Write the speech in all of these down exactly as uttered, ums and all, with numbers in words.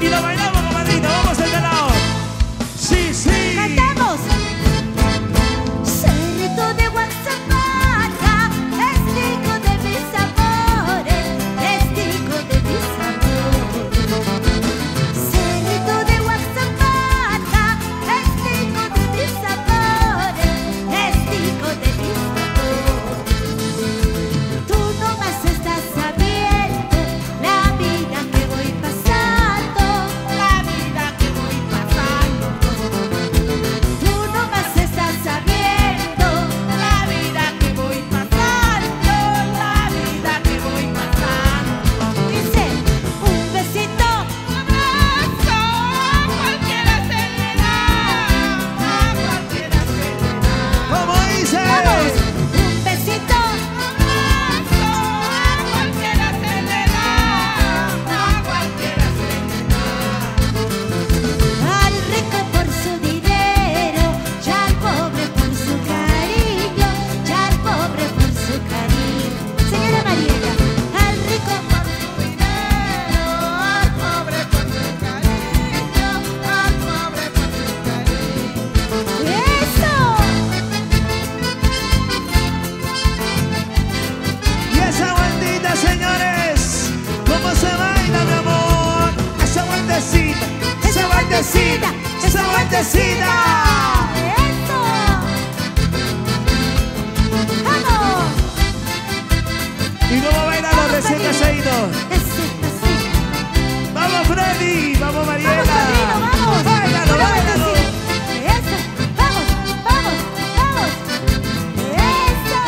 lo bailamos, compadrito. Vamos a este lado. Sí, sí. ¡Cantamos! Cerrito de Guanzapata, testigo de mis amores, testigo de mis amores. Cerrito de Guanzapata, testigo de mis amores, testigo de mis amores. Tú nomás estás sabiendo la vida que voy pasando, la vida que voy pasando. Tú nomás estás sabiendo la vida que voy pasando, la vida que voy pasando. Dice, un besito, un abrazo, a cualquiera se le da, a cualquiera se le da. ¿Cómo dice? Vamos, un besito, un abrazo, a cualquiera se le da, a cualquiera se le da. Al rico por su dinero, ya al pobre por su cariño, ya al pobre por su cariño. Señora Mariela, al rico por su dinero, al pobre por su cariño, al pobre por su cariño. ¡Eso! Y esa vueltita, señores, ¿cómo se baila, mi amor? Esa vueltecita, esa vueltecita, esa vueltecita. ¡Eso! ¡Vamos! ¿Y cómo bailan los recién casaditos? Ese, así. Vamos, Freddy, vamos, Mariela. Vamos, padrino, vamos. Báilalo, Una báilalo. vueltecita. Eso. Vamos, vamos, vamos. Eso.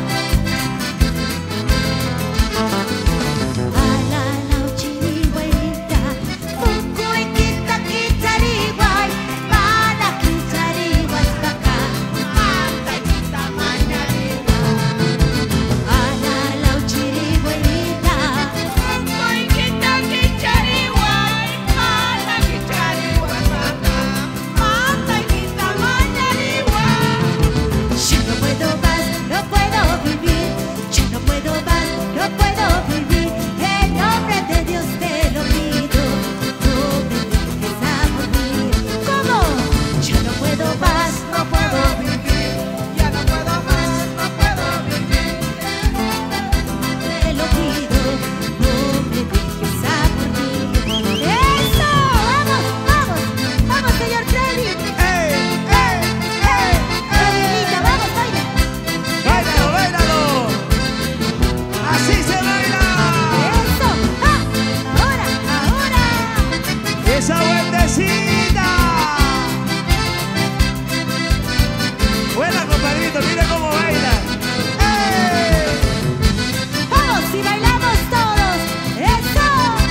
Ala la uchiriguaita, cucuy quita quitariguay, mana quitariguay paca, manta quita mañariguay. Ala la uchiriguaita, cucuy quita quitariguay, mana quitariguay paca, manta quita mañariguay. Yo no puedo más, no puedo vivir. Yo no puedo más, no puedo vivir. En nombre de Dios te lo pido. No me dejes a morir. ¿Cómo? Yo no puedo más, no puedo vivir. Ya no puedo más, no puedo vivir. Te lo pido. No me dejes a morir. ¡Eso! ¡Vamos, vamos! ¡Vamos, señor Freddy! ¡Ey, ey, ey, ey! Adelita, vamos, baila. ¡Báilalo, báilalo! ¡Así se baila! Eso, ah, ahora, ahora. ¡Esa vueltecita! Buena, compadrito, mira cómo baila. ¡Ey! Vamos y bailamos todos. Eso.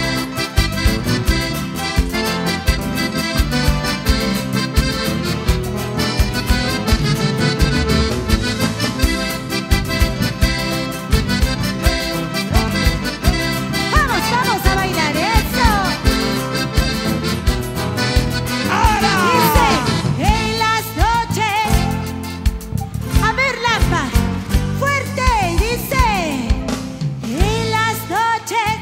Vamos, vamos a bailar eso. ¡Ahora! Dice, en las noches, a ver Lampa, fuerte, dice, en las noches.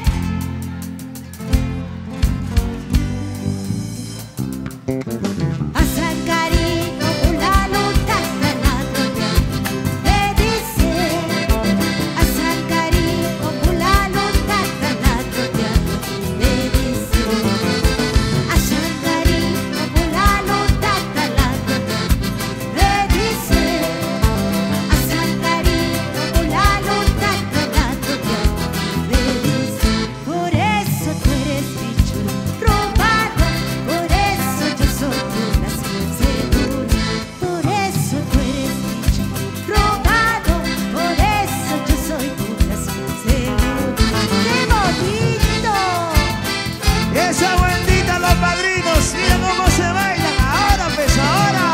A Sacarino fulano tatanato le dice, a Sacarino fulano tatanato le dice, a Sacarino fulano tatanato le dice, a Sacarino fulano tatanato le dice. Por eso tú eres bicho robado, por eso yo soy tu nación segura. Por eso tú eres bicho robado, por eso yo soy tu nación segura. ¡Qué bonito! ¡Esa vueltita, los padrinos! ¡Mira cómo se bailan! ¡Ahora, pues, ahora!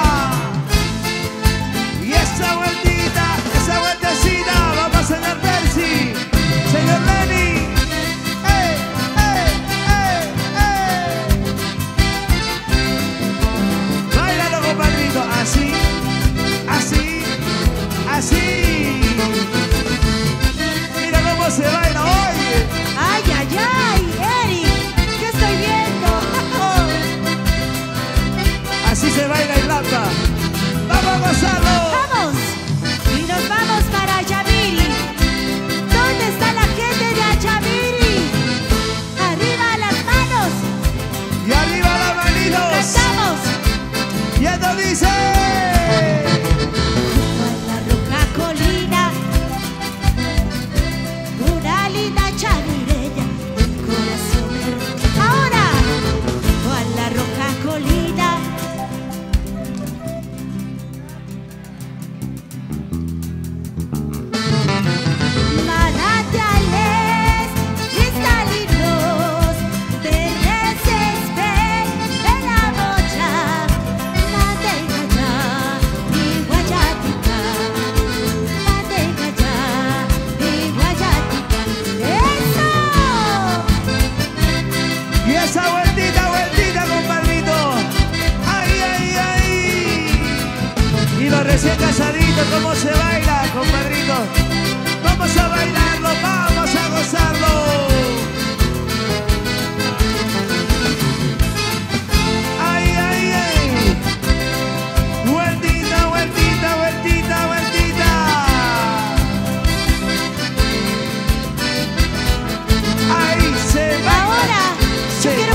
Y esa vueltita, esa vueltecita, vamos, señor Percy, señor Lenny. ¡Ey, ey, ey, ey! Báilalo, compadrito, así, así, así. Mira cómo se baila, oye. ¡Ay, ay, ay! ¡Eric! ¿Qué estoy viendo?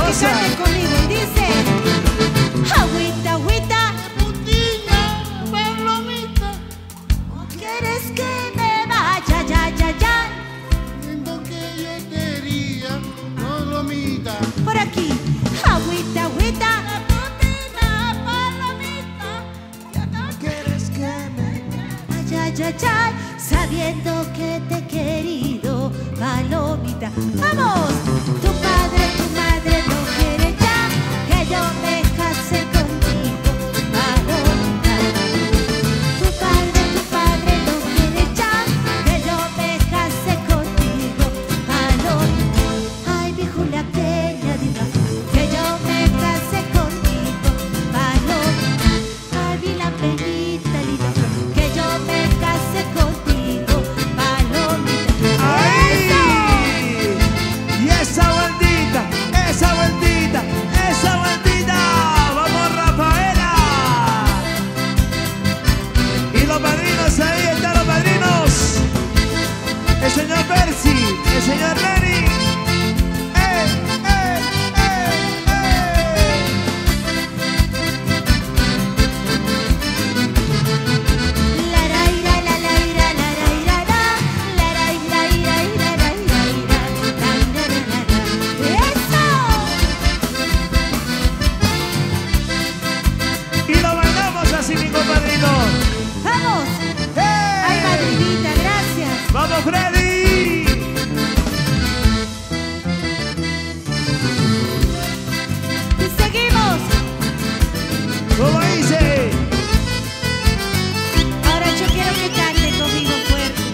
que Goza. canten conmigo y dice: agüita, agüita, Putina, palomita, ¿quieres que me vaya, ya, ya, ya? lindo que yo te diría, palomita. Por aquí, agüita, agüita, putina, palomita, ¿Quieres que me ay, ay, ay, ay, sabiendo que te he querido, palomita. ¡Vamos! Tu padre, tu madre no quiere ya que yo me case contigo, palomita. Tu padre, tu padre no quiere ya que yo me case contigo, palomita. Ay, mi Julia Peña, diga que yo me case contigo, palomita. Ay, mi la Peñita, diga que yo me case contigo, palomita. ¡Ay! Y esa vueltita, esa vueltita, esa vueltita. ¡Vamos, Rafaela! Y los padrinos, ahí están los padrinos. El señor Percy, el señor Lenny. ¡Eh, eh, eh, eh! La la ira, la la ira, la la ira, la la la ira, ira, ira, la ira, ira, la ira, la la. ¡Eso! Y lo bailamos así, mi compadrino. ¡Vamos! ¡Eh! ¡Ay, madrinita, gracias! ¡Vamos, Freddy! ¡Y seguimos! ¿Cómo dice? Ahora yo quiero que canten conmigo fuerte.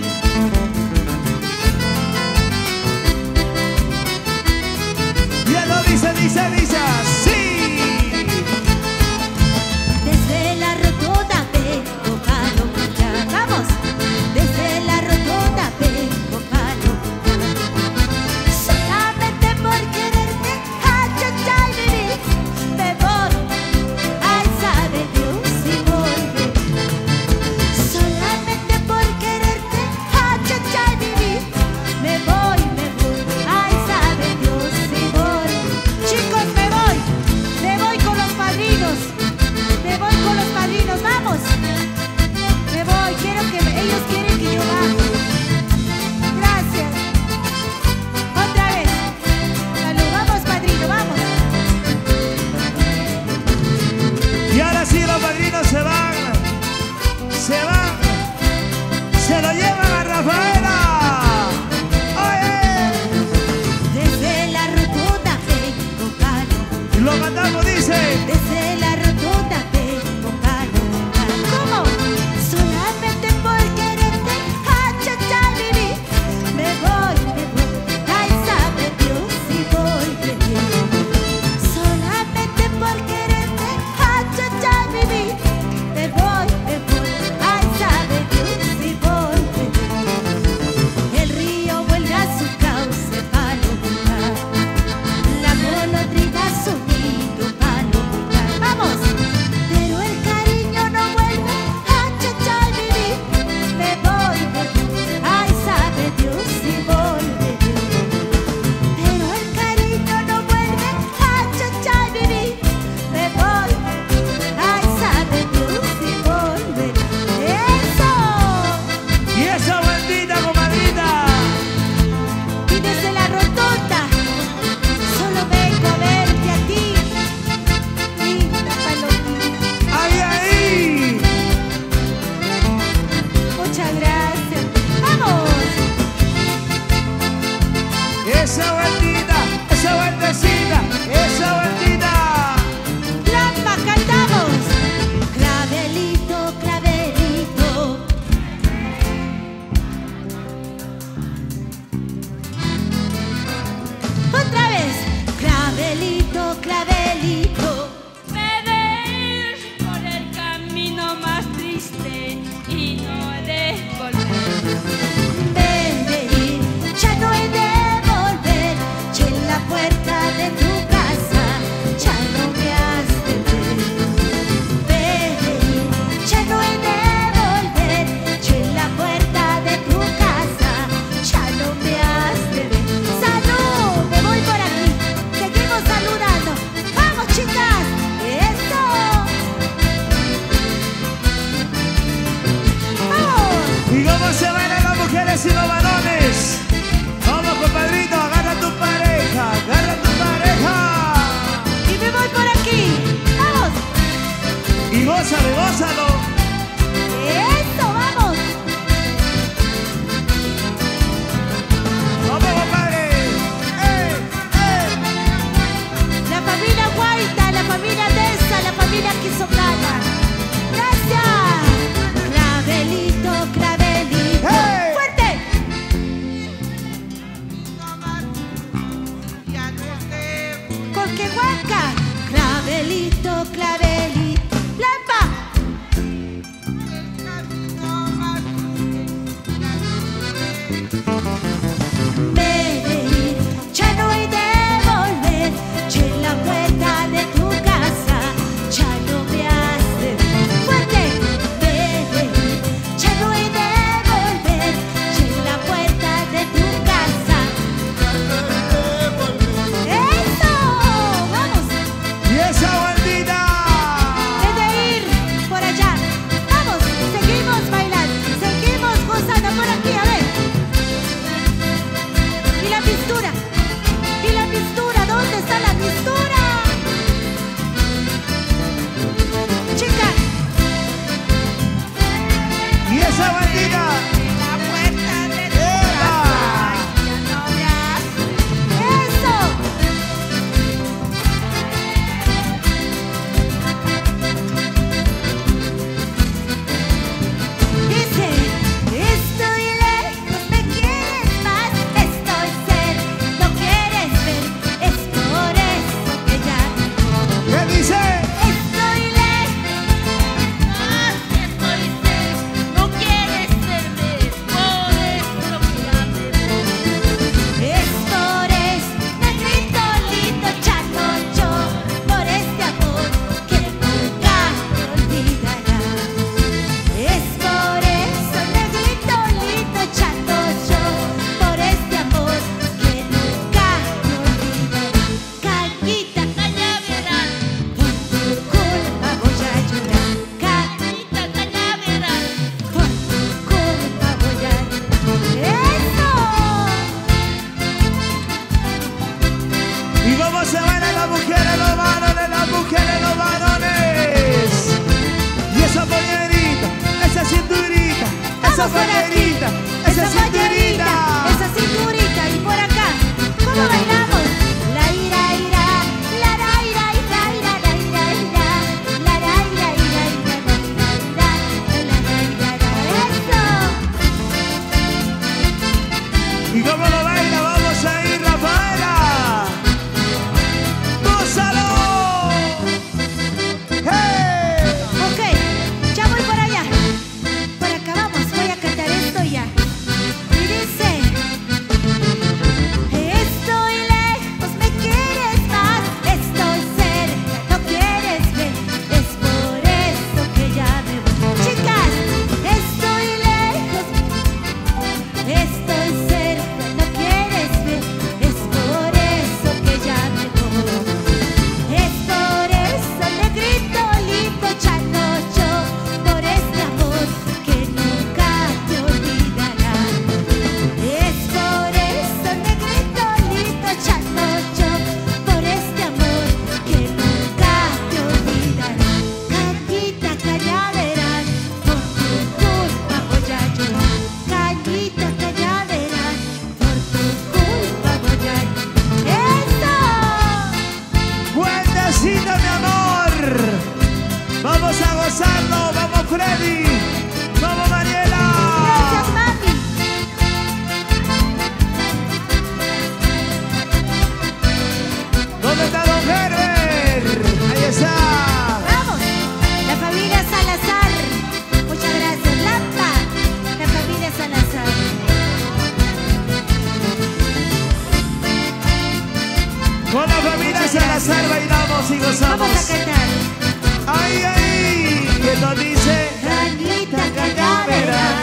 Y él lo dice, dice, dice así. Desde la rotonda vengo, palomita. ¡Vamos! Desde la rotonda vengo, palomita. Solamente por quererte, ay, ay, ay, vivir, me voy. Ay, sabe Dios si volver. Solamente por quererte, ay, ay, ay, vivir, me voy, me voy. Ay, sabe Dios si voy. Chicos, me voy. Me voy con los padrinos. Me voy con los padrinos, vamos. Me voy, quiero que me- ellos quieren que yo baje. Gracias. Otra vez. Salud, vamos, padrino, vamos. Y ahora sí los padrinos se van. Se van. Se lo llevan a Rafaela. ¡Oye! Desde la rotonda vengo, palomita. Y lo mandamos, dice. Desde la rotonda vengo, palomita. ¿Cómo? Solamente por quererte, ay, ay, ay, vivir, me voy, me voy. Ay, sabe Dios si volveré. Solamente por quererte, ay, ay, ay, vivir, me voy, me voy. Ay, sabe Dios si volveré. El río vuelve a su cauce, palomita. La golondrina a su nido, palomita. ¡Vamos! Pero el cariño no vuelve, ay, ay, ay, vivir, me voy, me voy. Ay, sabe Dios si volveré. Pero el cariño no vuelve, ay, ay, ay, vivir, me voy, me voy. Ay, sabe Dios si volveré. ¡Eso! Y esa vueltita, comadrita. Y desde la rotonda solo vengo a verte a ti, linda palomita. ¡Ahí, ahí! Muchas gracias. ¡Vamos! Esa vueltita, esa vueltecita, esa vueltita. ¡Lampa, cantamos! Clavelito, clavelito. Otra vez. Clavelito, clavelito. Me de ir por el camino más triste y no de volver. Me de ir, ya no he de volver. clavelito, clavelito. ¡Lampa! Me de ir, ya no he de volver, ya en la puerta de tu casa, ya no me hace fuerte. Me de ir, ya no he de volver, ya en la puerta de tu casa. ¡Eso! ¡Vamos! Y esa bandita. He de ir por allá. Vamos, seguimos bailando, seguimos gozando por aquí, a ver. Y la pistura, y la pistura, ¿dónde está la pistura? Chicas, Y esa bandita. La puerta de tu ¡Eva! casa ya no me hace. eso. Dice, estoy lejos, me quieres más, estoy cerca, no quieres ver, es por eso que ya ¿Qué dice? estoy lejos. Más que estoy cerca, no quieres verme, por eso que ya me voy. Es por eso, negrito lindo, chato yo, por este amor que nunca me olvidará. Es por eso, negrito lindo, chato yo, por este amor que nunca me olvidará. Cañita, Cañaveral, por tu culpa voy a llorar. Cañita, cañaveral. Por tu culpa voy a llorar. ¡Eso! Y cómo se bailan las mujeres, los varones, las mujeres, los varones. Y esa pollerita, esa cinturita, esa Vamos por aquí, pollerita, esa esa pollerita, cinturita. esa cinturita y por acá, ¿cómo bailamos? La ira ira, la ra ira ira ira la ira ira, la ra ira ira ira la ira ira, la ra ira ira, eso. Y cómo lo baila, vamos a ir, Rafaela. ¡Gózalo! ¡Hey! Ok, ya voy por allá, por acá vamos, voy a cantar esto ya. Y dice, estoy lejos, me quieres más, estoy cerca, no quieres ver, es por eso que ya me voy. Chicas, estoy lejos, estoy cerca, no quieres ver, es por eso que ya me voy. Es por eso, negrito lindo, chato yo, por este amor que nunca te olvidará. Es por eso, negrito lindo, chato yo, por este amor que nunca te olvidará. Cañita, cañaveral, por tu culpa voy a llorar. Cañita, cañaveral, por tu culpa voy a llorar. ¡Eso! ¡Fuertecito, mi amor! Vamos a gozarlo, vamos Freddy, vamos Mariela. Gracias, mami. ¿Dónde está Don Herbert? Ahí está. Vamos, la familia Salazar. Muchas gracias, Lampa. La familia Salazar. Con la familia Muchas Salazar gracias. bailamos y Vamos gozamos. a cantar. ¡Ay, ay! ¿Quién lo dice? Cañita, cañaveral.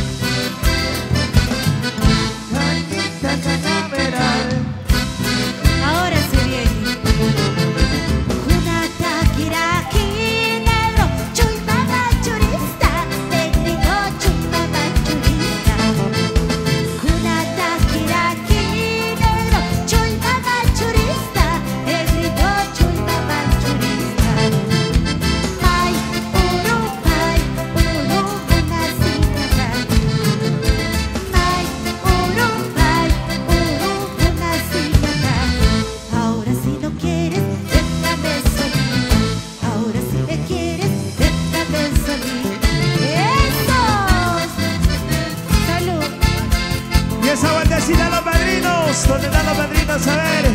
Cañita, cañaveral. Ahora se viene. Una taquiraki negro, chuy mamá churista, negrito chuy mamá churista. Una taquiraki negro, chuy mamá churista, negrito chuy mamá churista. Ay, uru, ay, uru, una cinta. Ay, uru, ay, uru, una cinta. Ahora si no quieres, déjame solita. Ahora si me quieres, déjame solita. ¡Esos! ¡Salud! Y esa vueltecita a los padrinos. ¿Dónde están los padrinos? A ver.